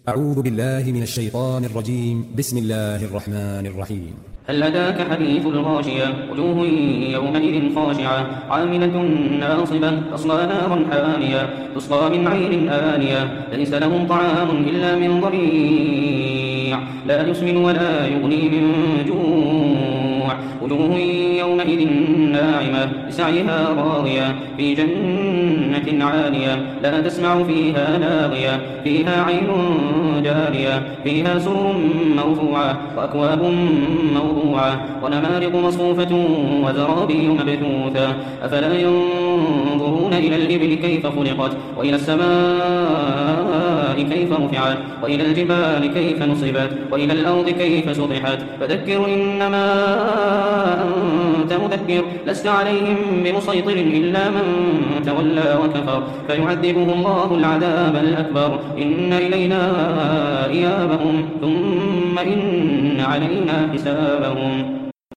أعوذ بالله من الشيطان الرجيم. بسم الله الرحمن الرحيم. هل أتاك حديث الغاشية؟ وجوه يومئذ خاشعة عاملة ناصبة تصلى نارا حامية تسقى من عين آنية ليس لهم طعام إلا من ضريع لا يسمن ولا يغني من جوع وجوه يومئذ ناعمة لسعيها راضية في جنة عالية لا تسمع فيها لاغية فيها عين جارية فيها سرر مرفوعة وأكواب موضوعة ونمارق مصفوفة وزرابي مبثوثة أفلا ينظرون إلى الإبل كيف خلقت وإلى السماء كيف رفعت وإلى الجبال كيف نصبت وإلى الأرض كيف سطحت فذكر إنما أنت مذكر لست عليهم بمسيطر إلا من تولى وكفر فيعذبه الله العذاب الأكبر إن إلينا إيابهم ثم إن علينا حسابهم.